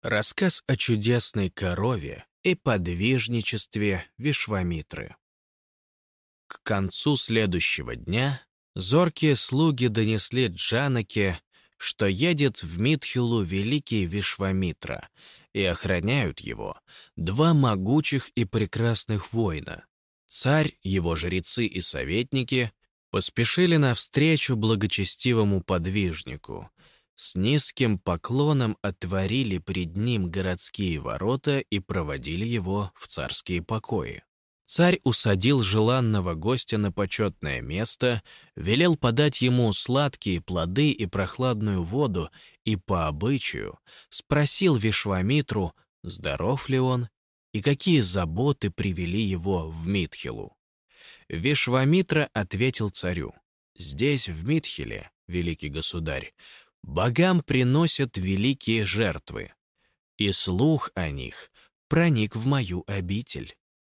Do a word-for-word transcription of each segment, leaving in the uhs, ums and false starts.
Рассказ о чудесной корове и подвижничестве Вишвамитры. К концу следующего дня зоркие слуги донесли Джанаке, что едет в Митхилу великий Вишвамитра, и охраняют его два могучих и прекрасных воина. Царь, его жрецы и советники поспешили навстречу благочестивому подвижнику. С низким поклоном отворили пред ним городские ворота и проводили его в царские покои. Царь усадил желанного гостя на почетное место, велел подать ему сладкие плоды и прохладную воду и по обычаю спросил Вишвамитру, здоров ли он и какие заботы привели его в Митхилу. Вишвамитра ответил царю: «Здесь, в Митхиле, великий государь, богам приносят великие жертвы, и слух о них проник в мою обитель.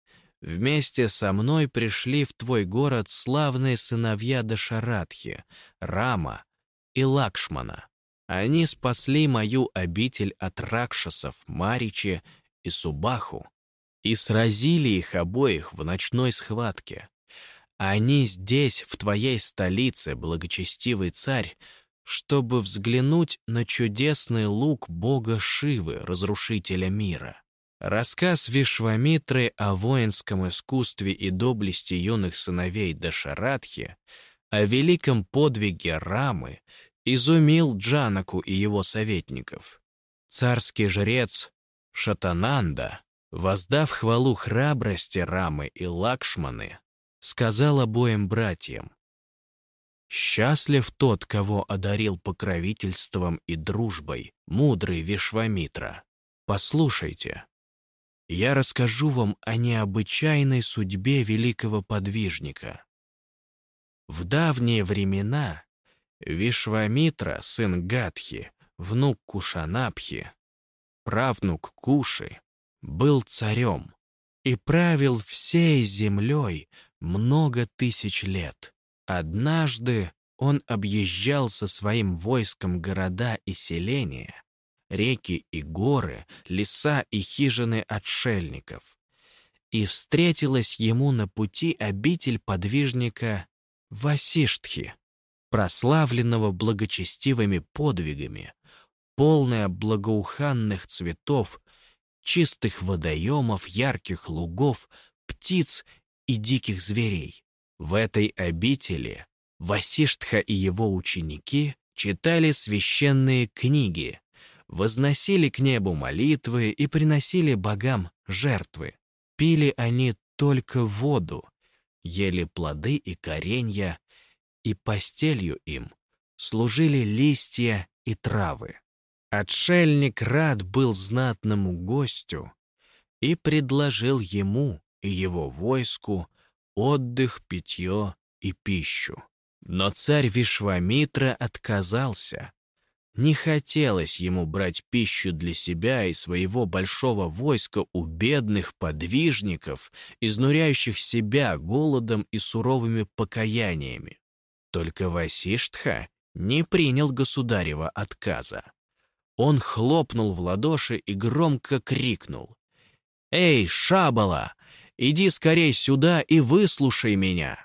Вместе со мной пришли в твой город славные сыновья Дашаратхи, Рама и Лакшмана. Они спасли мою обитель от ракшасов Маричи и Субаху и сразили их обоих в ночной схватке. Они здесь, в твоей столице, благочестивый царь, чтобы взглянуть на чудесный лук бога Шивы, разрушителя мира». Рассказ Вишвамитры о воинском искусстве и доблести юных сыновей Дашаратхи, о великом подвиге Рамы, изумил Джанаку и его советников. Царский жрец Шатананда, воздав хвалу храбрости Рамы и Лакшманы, сказал обоим братьям: «Счастлив тот, кого одарил покровительством и дружбой мудрый Вишвамитра. Послушайте, я расскажу вам о необычайной судьбе великого подвижника. В давние времена Вишвамитра, сын Гатхи, внук Кушанабхи, правнук Куши, был царем и правил всей землей много тысяч лет. Однажды он объезжал со своим войском города и селения, реки и горы, леса и хижины отшельников. И встретилась ему на пути обитель подвижника Васиштхи, прославленного благочестивыми подвигами, полная благоуханных цветов, чистых водоемов, ярких лугов, птиц и диких зверей. В этой обители Васиштха и его ученики читали священные книги, возносили к небу молитвы и приносили богам жертвы. Пили они только воду, ели плоды и коренья, и постелью им служили листья и травы. Отшельник рад был знатному гостю и предложил ему и его войску отдых, питье и пищу. Но царь Вишвамитра отказался. Не хотелось ему брать пищу для себя и своего большого войска у бедных подвижников, изнуряющих себя голодом и суровыми покаяниями. Только Васиштха не принял государева отказа. Он хлопнул в ладоши и громко крикнул: «Эй, Шабала, иди скорей сюда и выслушай меня!»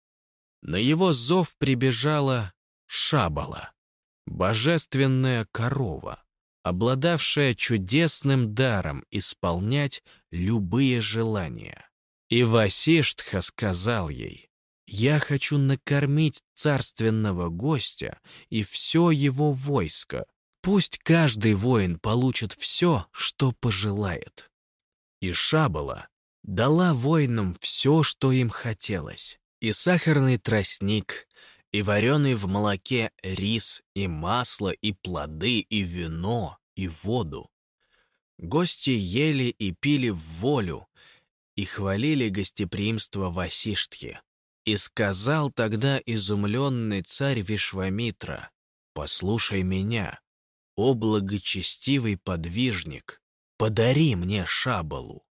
На его зов прибежала Шабала, божественная корова, обладавшая чудесным даром исполнять любые желания. И Васиштха сказал ей: «Я хочу накормить царственного гостя и все его войско. Пусть каждый воин получит все, что пожелает». И Шабала дала воинам все, что им хотелось: и сахарный тростник, и вареный в молоке рис, и масло, и плоды, и вино, и воду. Гости ели и пили в волю, и хвалили гостеприимство Васиштхи. И сказал тогда изумленный царь Вишвамитра: «Послушай меня, о благочестивый подвижник, подари мне Шабалу.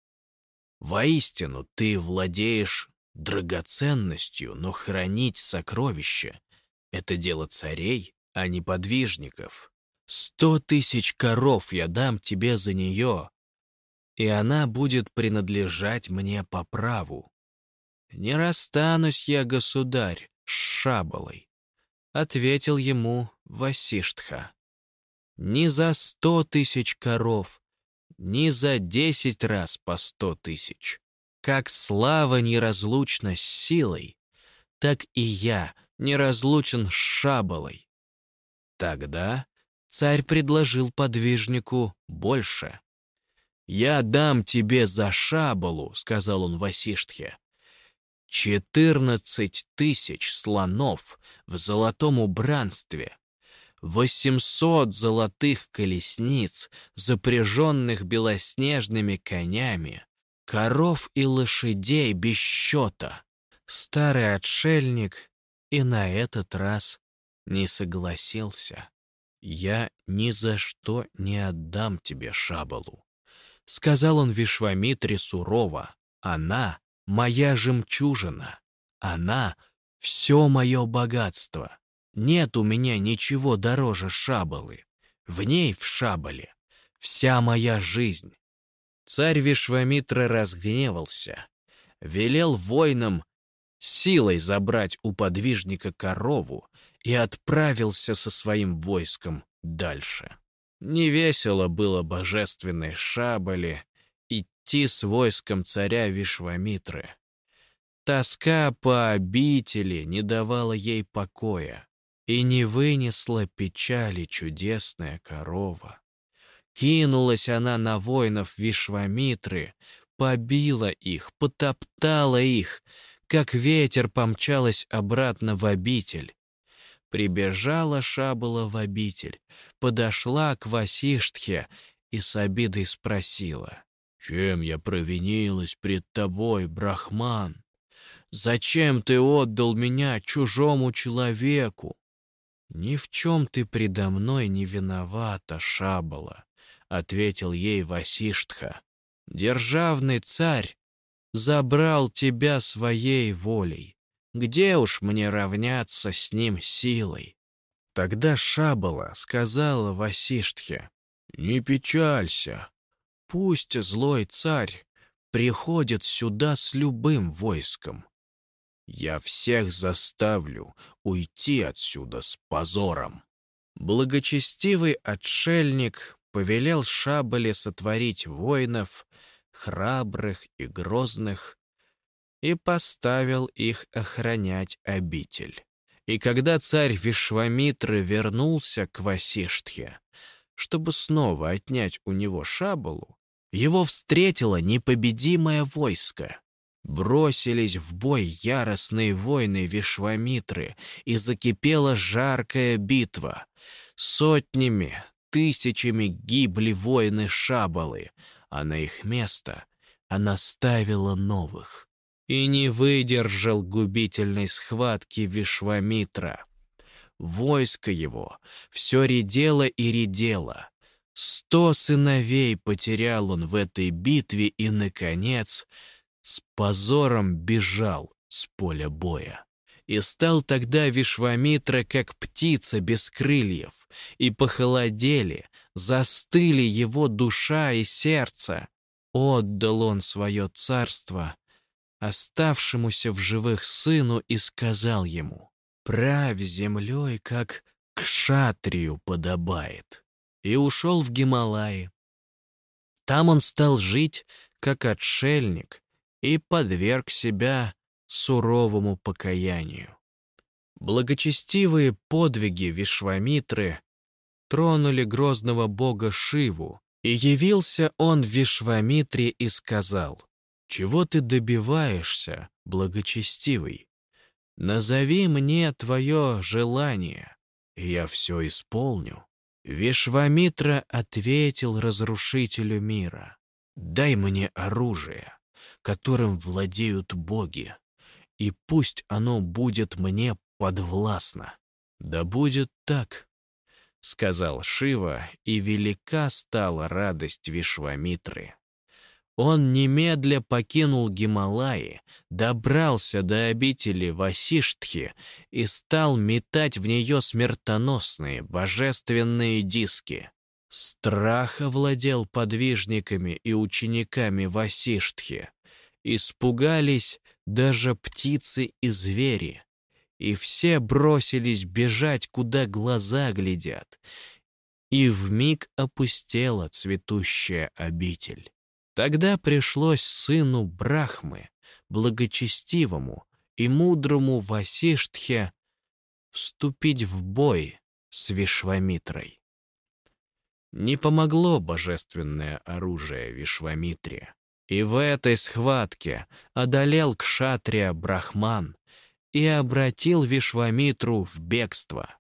Воистину ты владеешь драгоценностью, но хранить сокровища — это дело царей, а не подвижников. Сто тысяч коров я дам тебе за нее, и она будет принадлежать мне по праву. Не расстанусь я, государь, с Шабалой, — ответил ему Васиштха. Ни за сто тысяч коров, ни за десять раз по сто тысяч. Как слава неразлучна с силой, так и я неразлучен с Шабалой. Тогда царь предложил подвижнику больше. «Я дам тебе за Шабалу, — сказал он Васиштхе, — четырнадцать тысяч слонов в золотом убранстве, восемьсот золотых колесниц, запряженных белоснежными конями, коров и лошадей без счета». Старый отшельник и на этот раз не согласился. «Я ни за что не отдам тебе Шабалу», — сказал он Вишвамитре сурово. «Она — моя жемчужина, она — все мое богатство. Нет у меня ничего дороже Шабалы. В ней, в Шабале, вся моя жизнь». Царь Вишвамитра разгневался, велел воинам силой забрать у подвижника корову и отправился со своим войском дальше. Невесело было божественной Шабале идти с войском царя Вишвамитры. Тоска по обители не давала ей покоя, и не вынесла печали чудесная корова. Кинулась она на воинов Вишвамитры, побила их, потоптала их, как ветер помчалась обратно в обитель. Прибежала Шабала в обитель, подошла к Васиштхе и с обидой спросила: «Чем я провинилась пред тобой, Брахман? Зачем ты отдал меня чужому человеку?» «Ни в чем ты предо мной не виновата, Шабала», — ответил ей Васиштха. «Державный царь забрал тебя своей волей. Где уж мне равняться с ним силой?» Тогда Шабала сказала Васиштхе: «Не печалься, пусть злой царь приходит сюда с любым войском. Я всех заставлю уйти отсюда с позором». Благочестивый отшельник повелел Шабале сотворить воинов, храбрых и грозных, и поставил их охранять обитель. И когда царь Вишвамитра вернулся к Васиштхе, чтобы снова отнять у него Шабалу, его встретило непобедимое войско. Бросились в бой яростные воины Вишвамитры, и закипела жаркая битва. Сотнями, тысячами гибли воины Шабалы, а на их место она ставила новых. И не выдержал губительной схватки Вишвамитра. Войско его все редело и редело. Сто сыновей потерял он в этой битве и, наконец, с позором бежал с поля боя. И стал тогда Вишвамитра, как птица без крыльев, и похолодели, застыли его душа и сердце. Отдал он свое царство оставшемуся в живых сыну и сказал ему: «Правь землей, как кшатрию подобает», и ушел в Гималаи. Там он стал жить, как отшельник, и подверг себя суровому покаянию. Благочестивые подвиги Вишвамитры тронули грозного бога Шиву, и явился он Вишвамитре и сказал: «Чего ты добиваешься, благочестивый? Назови мне твое желание, и я все исполню». Вишвамитра ответил разрушителю мира: «Дай мне оружие, которым владеют боги, и пусть оно будет мне подвластно». «Да будет так», — сказал Шива, и велика стала радость Вишвамитры. Он немедля покинул Гималаи, добрался до обители Васиштхи и стал метать в нее смертоносные божественные диски. Страх овладел подвижниками и учениками Васиштхи. Испугались даже птицы и звери, и все бросились бежать, куда глаза глядят, и вмиг опустела цветущая обитель. Тогда пришлось сыну Брахмы, благочестивому и мудрому Васиштхе, вступить в бой с Вишвамитрой. Не помогло божественное оружие Вишвамитре, и в этой схватке одолел кшатрия Брахман и обратил Вишвамитру в бегство.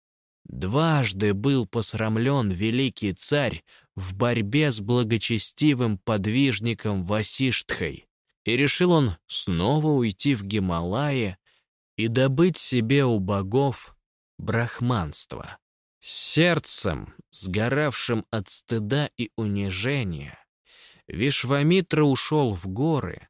Дважды был посрамлен великий царь в борьбе с благочестивым подвижником Васиштхой, и решил он снова уйти в Гималаи и добыть себе у богов брахманство. С сердцем, сгоравшим от стыда и унижения, Вишвамитра ушел в горы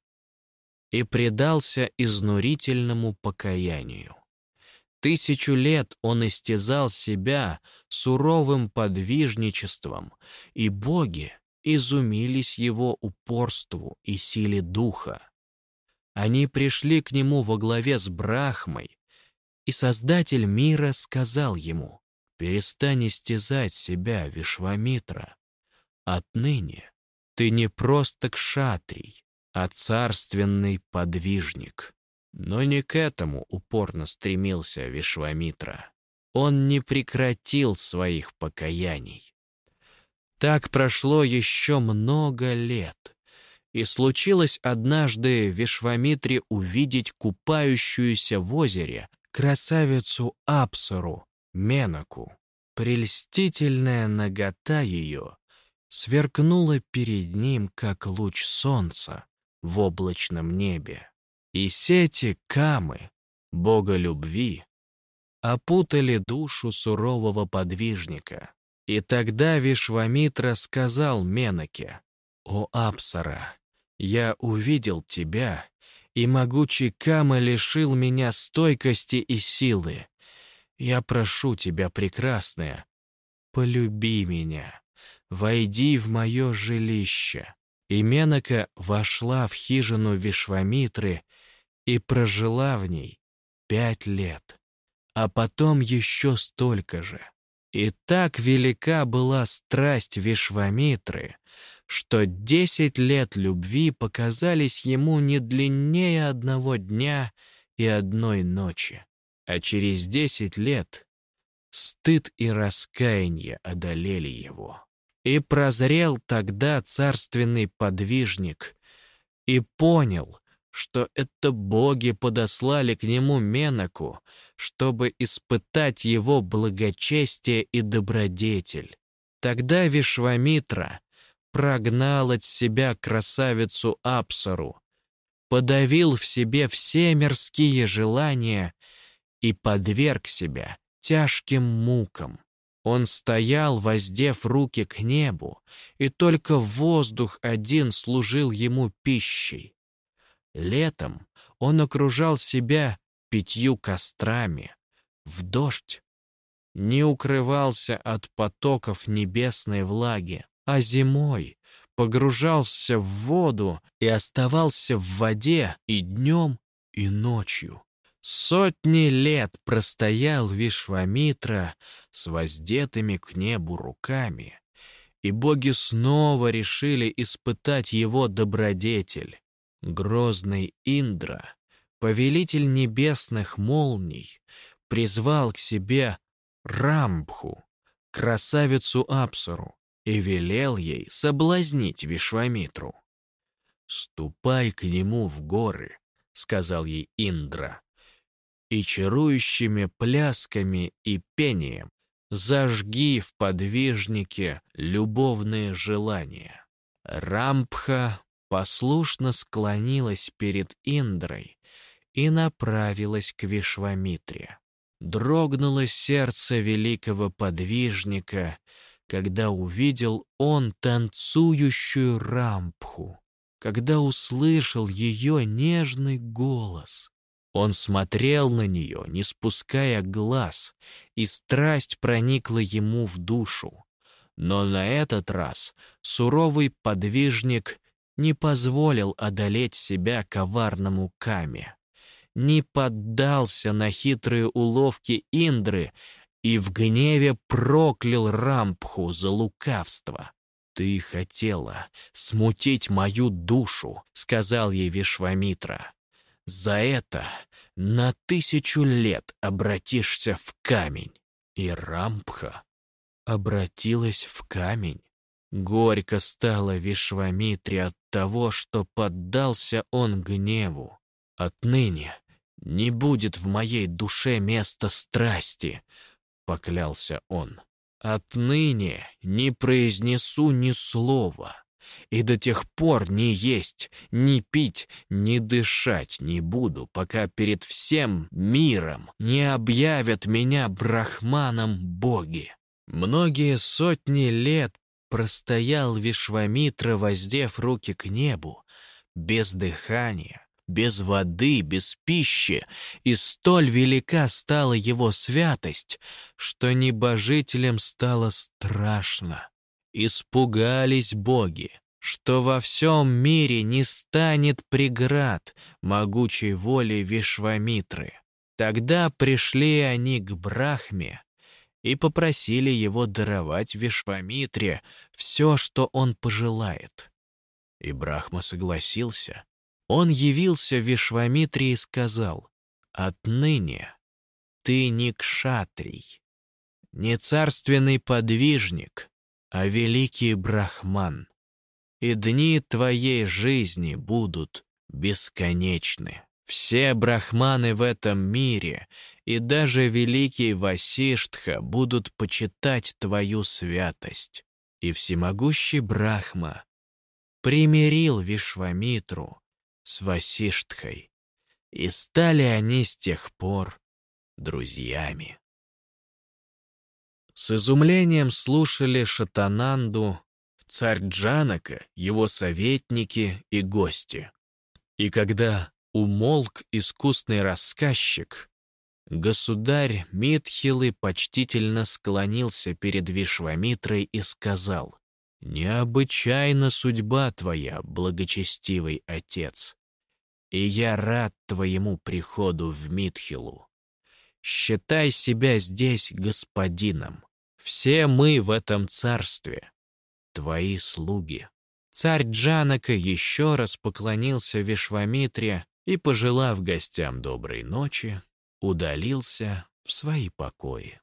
и предался изнурительному покаянию. Тысячу лет он истязал себя суровым подвижничеством, и боги изумились его упорству и силе духа. Они пришли к нему во главе с Брахмой, и Создатель мира сказал ему: «Перестань истязать себя, Вишвамитра. Отныне ты не просто кшатрий, а царственный подвижник». Но не к этому упорно стремился Вишвамитра. Он не прекратил своих покаяний. Так прошло еще много лет, и случилось однажды Вишвамитре увидеть купающуюся в озере красавицу Апсару, Менаку. Прельстительная нагота ее сверкнула перед ним, как луч солнца в облачном небе. И сети Камы, бога любви, опутали душу сурового подвижника. И тогда Вишвамитра сказал Менаке: «О Апсара, я увидел тебя, и могучий Кама лишил меня стойкости и силы. Я прошу тебя, прекрасная, полюби меня, войди в мое жилище». И Менака вошла в хижину Вишвамитры и прожила в ней пять лет, а потом еще столько же. И так велика была страсть Вишвамитры, что десять лет любви показались ему не длиннее одного дня и одной ночи, а через десять лет стыд и раскаяние одолели его. И прозрел тогда царственный подвижник и понял, что это боги подослали к нему Менаку, чтобы испытать его благочестие и добродетель. Тогда Вишвамитра прогнал от себя красавицу Апсару, подавил в себе все мирские желания и подверг себя тяжким мукам. Он стоял, воздев руки к небу, и только воздух один служил ему пищей. Летом он окружал себя пятью кострами, в дождь не укрывался от потоков небесной влаги, а зимой погружался в воду и оставался в воде и днем, и ночью. Сотни лет простоял Вишвамитра с воздетыми к небу руками, и боги снова решили испытать его добродетель. Грозный Индра, повелитель небесных молний, призвал к себе Рамбху, красавицу Апсару, и велел ей соблазнить Вишвамитру. «Ступай к нему в горы», — сказал ей Индра, «и чарующими плясками и пением зажги в подвижнике любовные желания». Рамбха послушно склонилась перед Индрой и направилась к Вишвамитре. Дрогнуло сердце великого подвижника, когда увидел он танцующую Рамбху. когда услышал ее нежный голос. Он смотрел на нее, не спуская глаз, и страсть проникла ему в душу. Но на этот раз суровый подвижник не позволил одолеть себя коварному Каме, не поддался на хитрые уловки Индры и в гневе проклял Рампху за лукавство. «Ты хотела смутить мою душу», — сказал ей Вишвамитра. «За это на тысячу лет обратишься в камень». И Рампха обратилась в камень. Горько стало Вишвамитре от того, что поддался он гневу. «Отныне не будет в моей душе места страсти», — поклялся он. «Отныне не произнесу ни слова, и до тех пор ни есть, ни пить, ни дышать не буду, пока перед всем миром не объявят меня брахманом боги». Многие сотни лет простоял Вишвамитра, воздев руки к небу, без дыхания, без воды, без пищи, и столь велика стала его святость, что небожителям стало страшно. Испугались боги, что во всем мире не станет преград могучей воли Вишвамитры. Тогда пришли они к Брахме и попросили его даровать Вишвамитре все, что он пожелает. И Брахма согласился. Он явился Вишвамитре и сказал: «Отныне ты не кшатрий, не царственный подвижник, а великий брахман, и дни твоей жизни будут бесконечны. Все брахманы в этом мире и даже великий Васиштха будут почитать твою святость». И всемогущий Брахма примирил Вишвамитру с Васиштхой, и стали они с тех пор друзьями. С изумлением слушали Шатананду, царь Джанака, его советники и гости. И когда умолк искусный рассказчик, государь Митхилы почтительно склонился перед Вишвамитрой и сказал: «Необычайна судьба твоя, благочестивый отец, и я рад твоему приходу в Митхилу. Считай себя здесь господином. Все мы в этом царстве твои слуги». Царь Джанака еще раз поклонился Вишвамитре и, пожелав гостям доброй ночи, удалился в свои покои.